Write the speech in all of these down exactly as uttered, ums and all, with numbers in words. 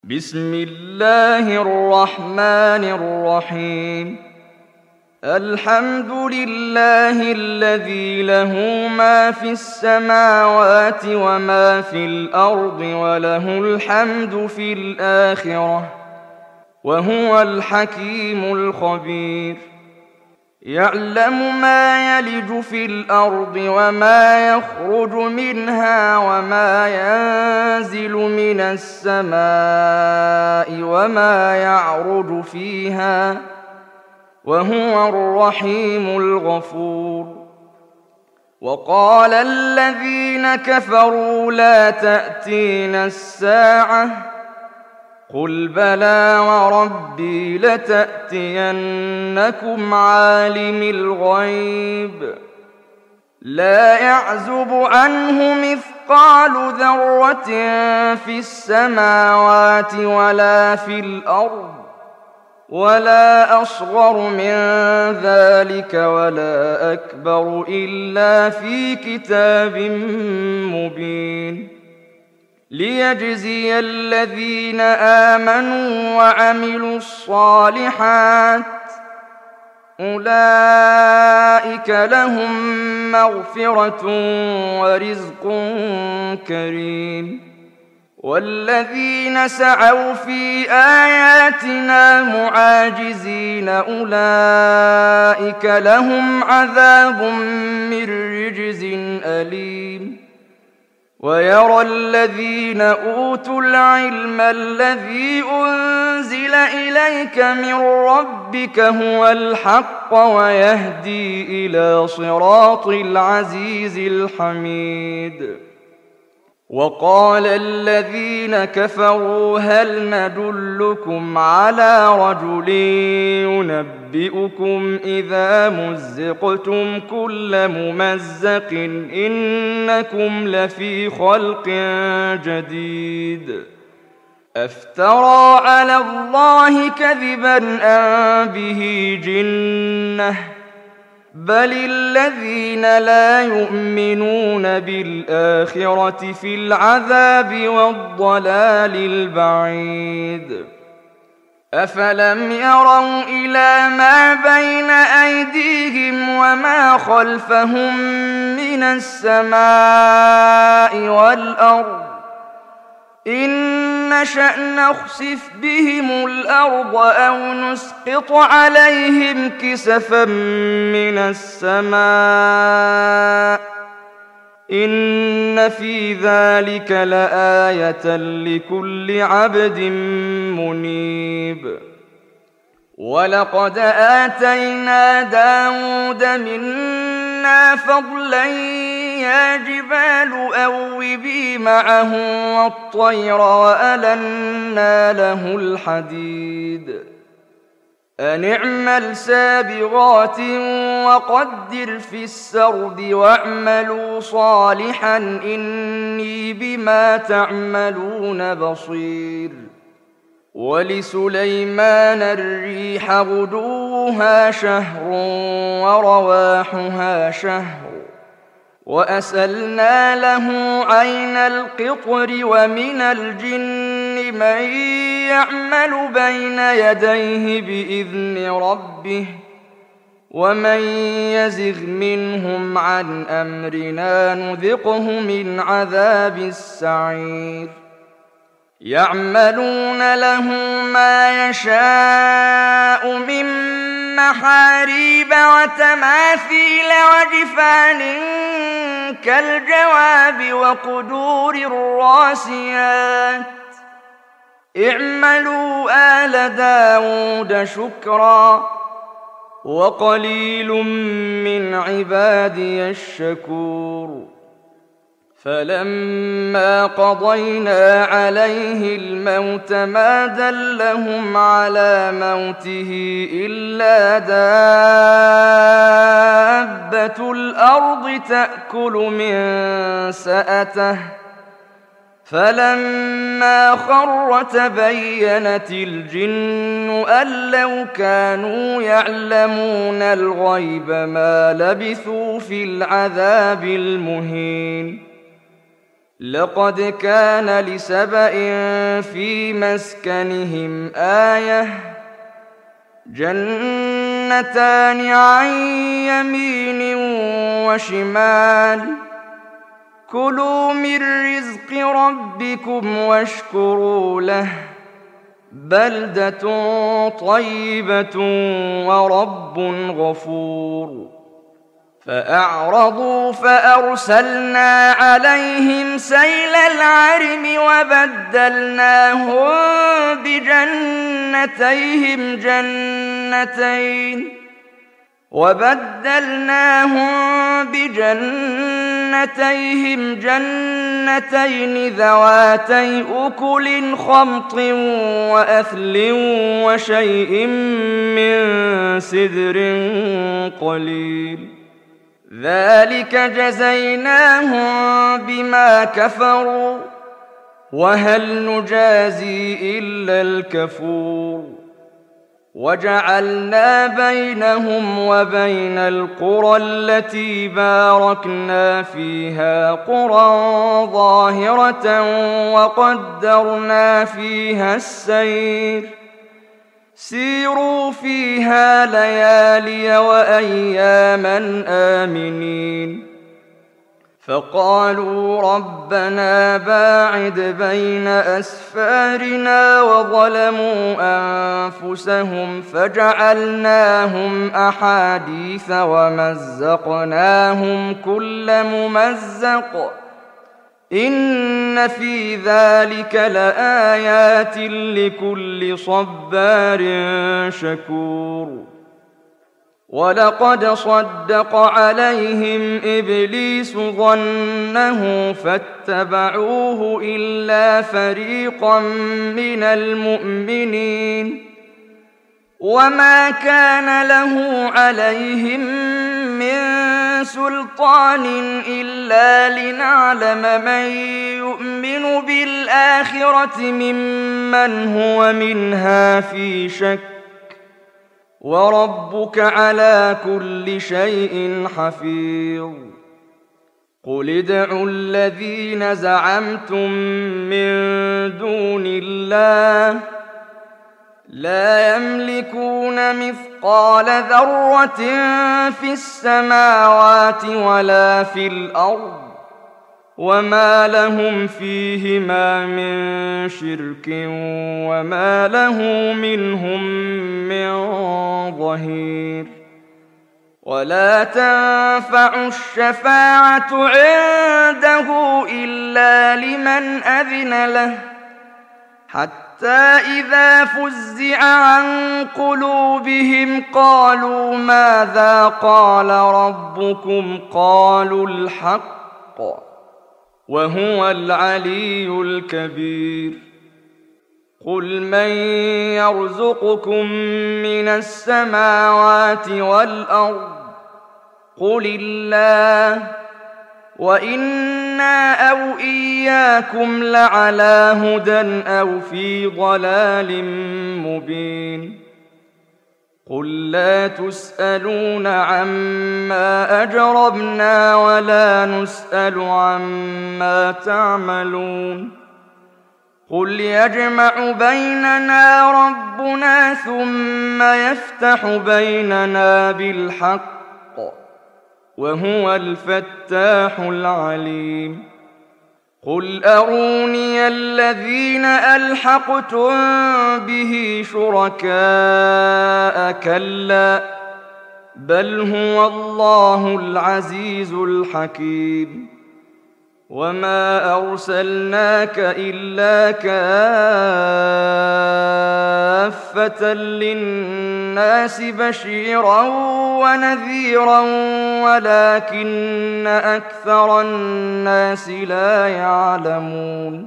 بسم الله الرحمن الرحيم. الحمد لله الذي له ما في السماوات وما في الأرض وله الحمد في الآخرة وهو الحكيم الخبير. يعلم ما يلج في الأرض وما يخرج منها وما ينزل من السماء وما يعرج فيها وهو الرحيم الغفور. وقال الذين كفروا لا تأتينا الساعة قل بلى وربي لتأتينكم عالم الغيب لا يعزب عنه مثقال ذرة في السماوات ولا في الأرض ولا أصغر من ذلك ولا أكبر إلا في كتاب مبين ليجزي الذين آمنوا وعملوا الصالحات أولئك لهم مغفرة ورزق كريم. والذين سعوا في آياتنا معاجزين أولئك لهم عذاب من رجز أليم. ويرى الذين أوتوا العلم الذي أنزل إليك من ربك هو الحق ويهدي إلى صراط العزيز الحميد. وقال الذين كفروا هل ندلكم على رجل ينبئكم إذا مزقتم كل ممزق إنكم لفي خلق جديد أفترى على الله كذبا أم به جنة بل الذين لا يؤمنون بالآخرة في العذاب والضلال البعيد. أفلم يروا إلى ما بين أيديهم وما خلفهم من السماء والأرض إن نشأ نخسف بهم الأرض أو نسقط عليهم كسفا من السماء إن في ذلك لآية لكل عبد منيب. ولقد آتينا داود منا فضلا يا جبال أوبي معه والطير وألنا له الحديد أن اعمل سابغات وقدر في السرد واعملوا صالحا إني بما تعملون بصير. ولسليمان الريح غدوها شهر ورواحها شهر وأسلنا له عين القطر ومن الجن من يعمل بين يديه بإذن ربه ومن يزغ منهم عن أمرنا نذقه من عذاب السعير. يعملون له ما يشاء من محاريب وتماثيل وجفان كالجواب وقدور الراسيات اعملوا آل داود شكرا وقليل من عبادي الشكور. فلما قضينا عليه الموت ما دلهم على موته إلا دابة الأرض تأكل من سأته فلما خر تبينت الجن أن لو كانوا يعلمون الغيب ما لبثوا في العذاب المهين. لقد كان لسبإ في مسكنهم آية جنتان عن يمين وشمال كلوا من رزق ربكم واشكروا له بلدة طيبة ورب غفور فأعرضوا فأرسلنا عليهم سيل العرم وبدلناهم بجنتيهم جنتين وبدلناهم بجنتيهم جنتين ذواتي أكل خمط وأثل وشيء من سدر قليل ذلك جزيناهم بما كفروا وهل نجازي إلا الكفور وجعلنا بينهم وبين القرى التي باركنا فيها قرى ظاهرة وقدرنا فيها السير سيروا فيها ليالي وأياما آمنين فقالوا ربنا باعد بين أسفارنا وظلموا أنفسهم فجعلناهم أحاديث ومزقناهم كل ممزق إن في ذلك لآيات لكل صبار شكور ولقد صدق عليهم إبليس ظنه فاتبعوه إلا فريقا من المؤمنين وما كان له عليهم من سلطان إلا لنعلم من يؤمن بالآخرة ممن هو منها في شك وربك على كل شيء حفيظ قل ادعوا الذين زعمتم من دون الله لا يملكون مثقال ذرة في السماوات ولا في الأرض وما لهم فيهما من شرك وما له منهم من ظهير ولا تنفع الشفاعة عنده إلا لمن أذن له حتى إذا فزع عن قلوبهم قالوا ماذا قال ربكم قالوا الحق وهو العلي الكبير قل من يرزقكم من السماوات والأرض قل الله وإنا أو إياكم لعلى هدى أو في ضلال مبين قل لا تسألون عما أجرمنا ولا نسأل عما تعملون قل يجمع بيننا ربنا ثم يفتح بيننا بالحق وهو الفتاح العليم قل أروني الذين ألحقتم به شركاء كلا بل هو الله العزيز الحكيم وما أرسلناك إلا كافة للناس بشيرا ونذيرا ولكن أكثر الناس لا يعلمون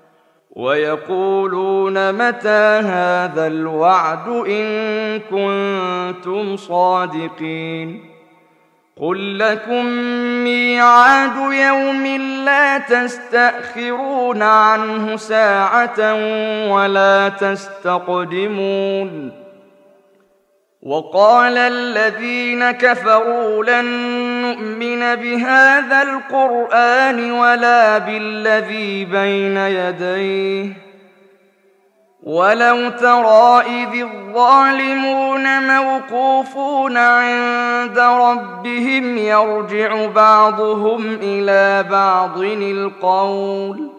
ويقولون متى هذا الوعد إن كنتم صادقين قل لكم ميعاد يوم لا تستأخرون عنه ساعة ولا تستقدمون وقال الذين كفروا لن لنؤمن بهذا القرآن ولا بالذي بين يديه ولو ترى إذ الظالمون موقوفون عند ربهم يرجع بعضهم إلى بعض القول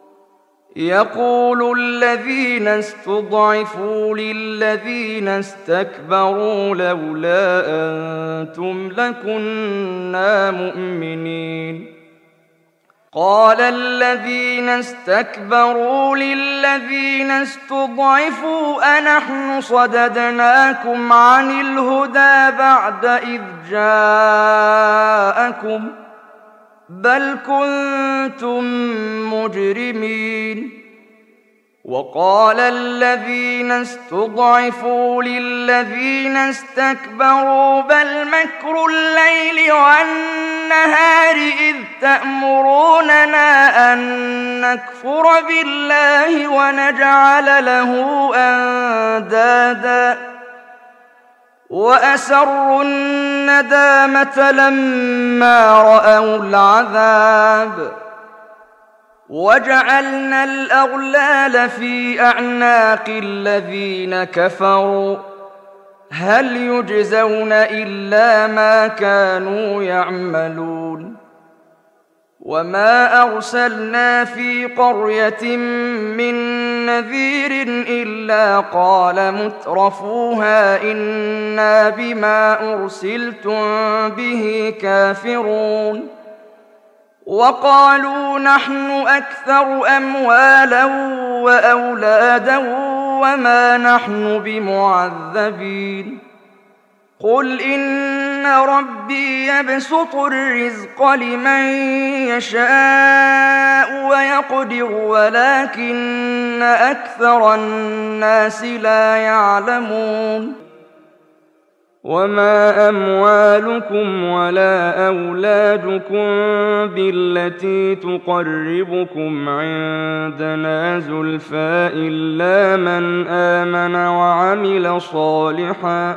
يقول الذين استضعفوا للذين استكبروا لولا أنتم لكنا مؤمنين قال الذين استكبروا للذين استضعفوا أنحن صددناكم عن الهدى بعد إذ جاءكم بل كنتم مجرمين وقال الذين استضعفوا للذين استكبروا بل مكر الليل والنهار إذ تأمروننا أن نكفر بالله ونجعل له أندادا وأسروا الندامة لما رأوا العذاب وجعلنا الأغلال في أعناق الذين كفروا هل يجزون إلا ما كانوا يعملون وما أرسلنا في قرية من نذير إلا قال مترفوها إنا بما أرسلتم به كافرون وقالوا نحن أكثر أموالا وأولادا وما نحن بمعذبين قل إن ربي يبسط الرزق لمن يشاء ويقدر ولكن أكثر الناس لا يعلمون وما أموالكم ولا أولادكم بالتي تقربكم عندنا زلفى إلا من آمن وعمل صالحا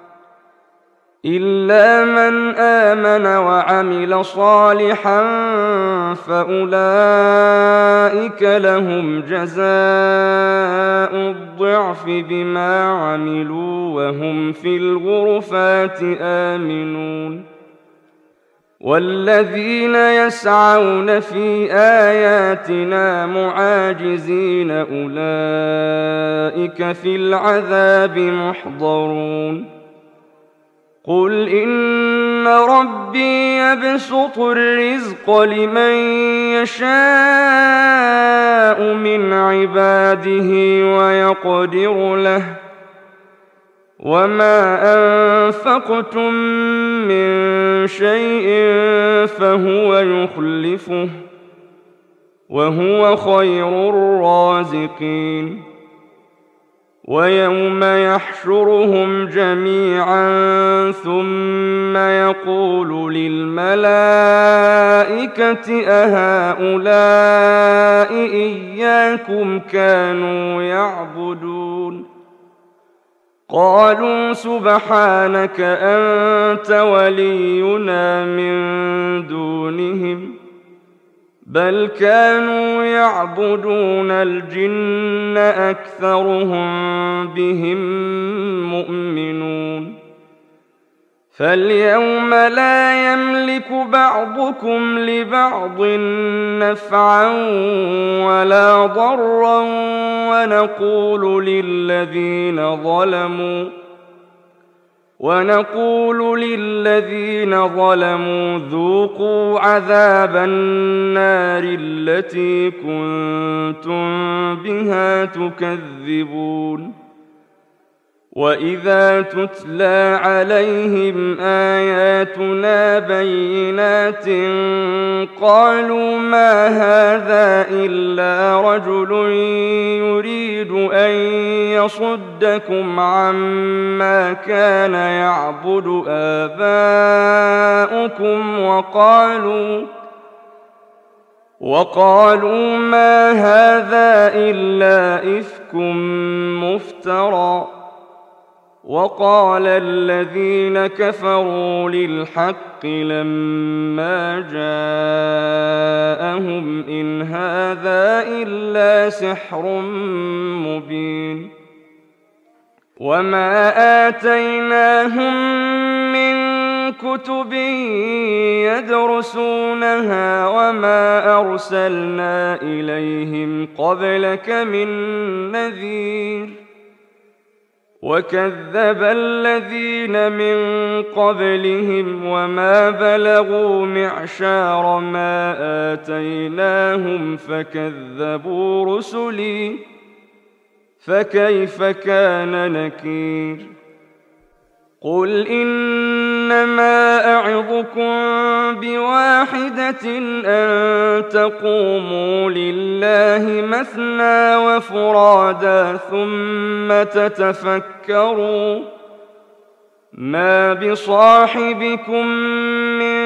إلا من آمن وعمل صالحا فأولئك لهم جزاء الضعف بما عملوا وهم في الغرفات آمنون والذين يسعون في آياتنا معاجزين أولئك في العذاب محضرون قل إن ربي يبسط الرزق لمن يشاء من عباده ويقدر له وما أنفقتم من شيء فهو يخلفه وهو خير الرازقين ويوم يحشرهم جميعا ثم يقول للملائكة أهؤلاء إياكم كانوا يعبدون قالوا سبحانك أنت ولينا من دونهم بل كانوا يعبدون الجن أكثرهم بهم مؤمنون فاليوم لا يملك بعضكم لبعض نفعا ولا ضرا ونقول للذين ظلموا ونقول للذين ظلموا ذوقوا عذاب النار التي كنتم بها تكذبون وإذا تتلى عليهم آياتنا بينات قالوا ما هذا إلا رجل يريد أن يصدكم عما كان يعبد آباؤكم وقالوا وقالوا ما هذا إلا إفك مفترى وقال الذين كفروا للحق لما جاءهم إن هذا إلا سحر مبين وما آتيناهم من كتب يدرسونها وما أرسلنا إليهم قبلك من نذير وكذب الذين من قبلهم وما بلغوا معشار ما آتيناهم فكذبوا رسلي فكيف كان نكير قل إنما أعظكم بواحدة أن تقوموا لله مثنى وفرادا ثم تتفكروا ما بصاحبكم من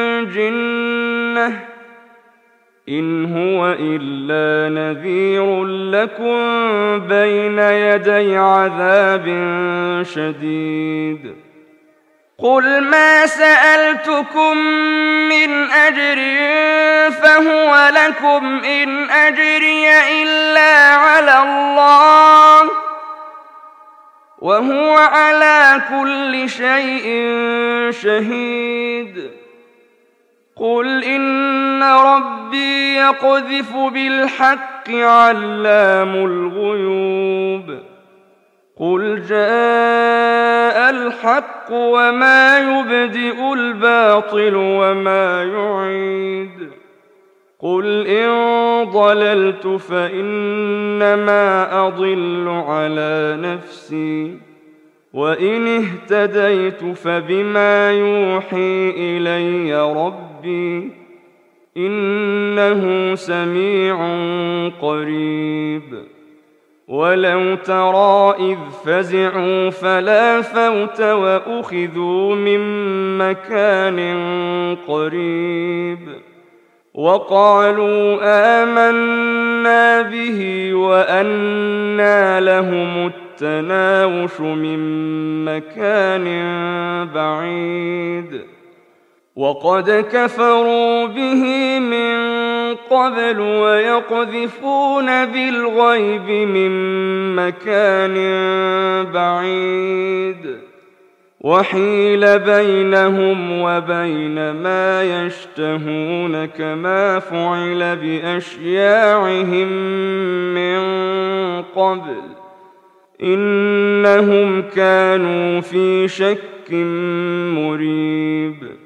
جنة إن هو إلا نذير لكم بين يدي عذاب شديد قل ما سألتكم من أجر فهو لكم إن أجري إلا على الله وهو على كل شيء شهيد قل إن ربي يقذف بالحق علام الغيوب قل جاء الحق وما يبدئ الباطل وما يعيد قل إن ضللت فإنما أضل على نفسي وإن اهتديت فبما يوحي إلي ربي إنه سميع قريب ولو ترى إذ فزعوا فلا فوت وأخذوا من مكان قريب وقالوا آمنا به وأنى لهم التناوش من مكان بعيد وقد كفروا به من قبل ويقذفون بالغيب من مكان بعيد وحيل بينهم وبين ما يشتهون كما فعل بأشياعهم من قبل إنهم كانوا في شك مريب